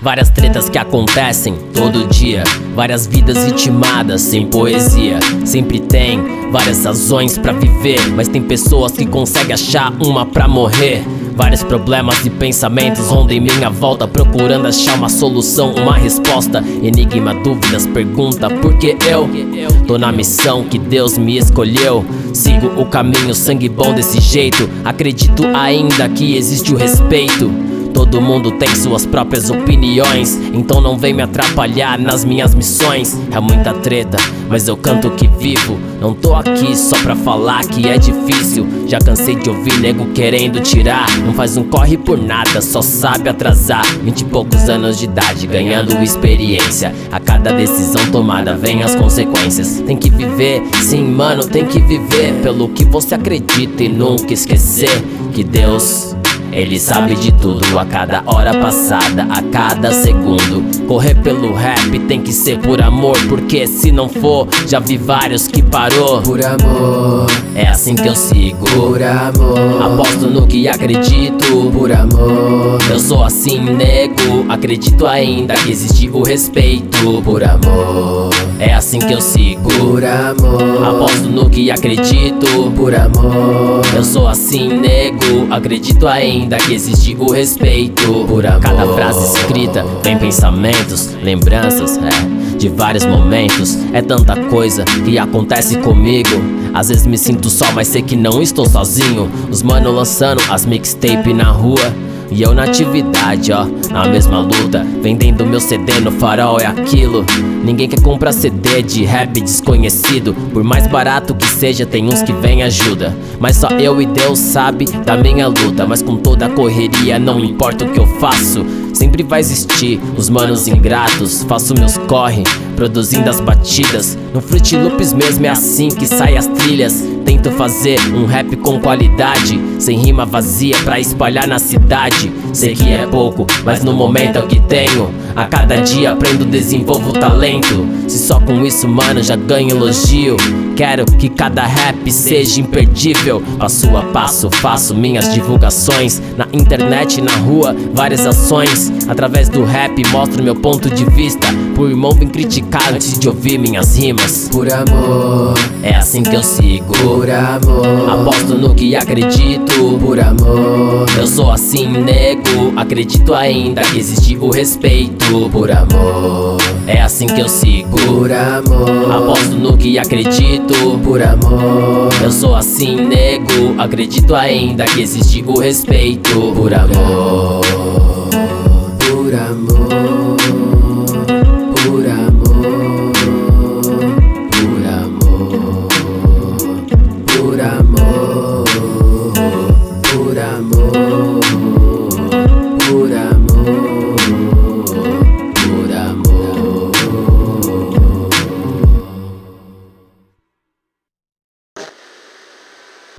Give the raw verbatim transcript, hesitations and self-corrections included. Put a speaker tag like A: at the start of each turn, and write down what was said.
A: Várias tretas que acontecem todo dia, várias vidas vitimadas sem poesia. Sempre tem várias razões pra viver, mas tem pessoas que conseguem achar uma pra morrer. Vários problemas e pensamentos rondam em minha volta, procurando achar uma solução, uma resposta. Enigma, dúvidas, pergunta por que eu tô na missão que Deus me escolheu. Sigo o caminho, sangue bom desse jeito. Acredito ainda que existe o respeito. Todo mundo tem suas próprias opiniões, então não vem me atrapalhar nas minhas missões. É muita treta, mas eu canto que vivo. Não tô aqui só pra falar que é difícil. Já cansei de ouvir nego querendo tirar. Não faz um corre por nada, só sabe atrasar. Vinte e poucos anos de idade, ganhando experiência. A cada decisão tomada vem as consequências. Tem que viver, sim mano, tem que viver pelo que você acredita e nunca esquecer que Deus, Ele sabe de tudo, a cada hora passada, a cada segundo. Correr pelo rap tem que ser por amor, porque se não for, já vi vários que parou.
B: Por amor,
A: é assim que eu sigo.
B: Por amor,
A: aposto no que acredito.
B: Por amor,
A: eu sou assim, nego. Acredito ainda que existe o respeito.
B: Por amor,
A: é assim que eu sigo.
B: Por amor,
A: aposto no que acredito.
B: Por amor,
A: eu sou assim, nego. Acredito ainda que existe o respeito.
B: Por amor,
A: cada frase escrita vem pensamentos, lembranças, é, de vários momentos. É tanta coisa que acontece comigo. Às vezes me sinto só, mas sei que não estou sozinho. Os mano lançando as mixtape na rua e eu na atividade, ó, na mesma luta. Vendendo meu C D no farol, é aquilo. Ninguém quer comprar C D de rap desconhecido. Por mais barato que seja, tem uns que vem ajuda. Mas só eu e Deus sabe da minha luta. Mas com toda a correria, não importa o que eu faço, sempre vai existir os manos ingratos. Faço meus corre, produzindo as batidas. No Fruit Loops mesmo é assim que sai as trilhas. Tento fazer um rap com qualidade, sem rima vazia pra espalhar na cidade. Sei que é pouco, mas no momento é o que tenho. A cada dia aprendo, desenvolvo talento. Se só com isso, mano, já ganho elogio. Quero que cada rap seja imperdível. Passo a passo faço minhas divulgações na internet e na rua, várias ações. Através do rap mostro meu ponto de vista. Por irmão vem criticar antes de ouvir minhas rimas.
B: Por amor,
A: é assim que eu sigo.
B: Por amor,
A: aposto no que acredito.
B: Por amor,
A: eu sou assim, nego. Acredito ainda que existe o respeito.
B: Por amor,
A: é assim que eu sigo.
B: Por amor,
A: aposto no que acredito.
B: Por amor,
A: eu sou assim, nego. Acredito ainda que existe o respeito.
B: Por amor.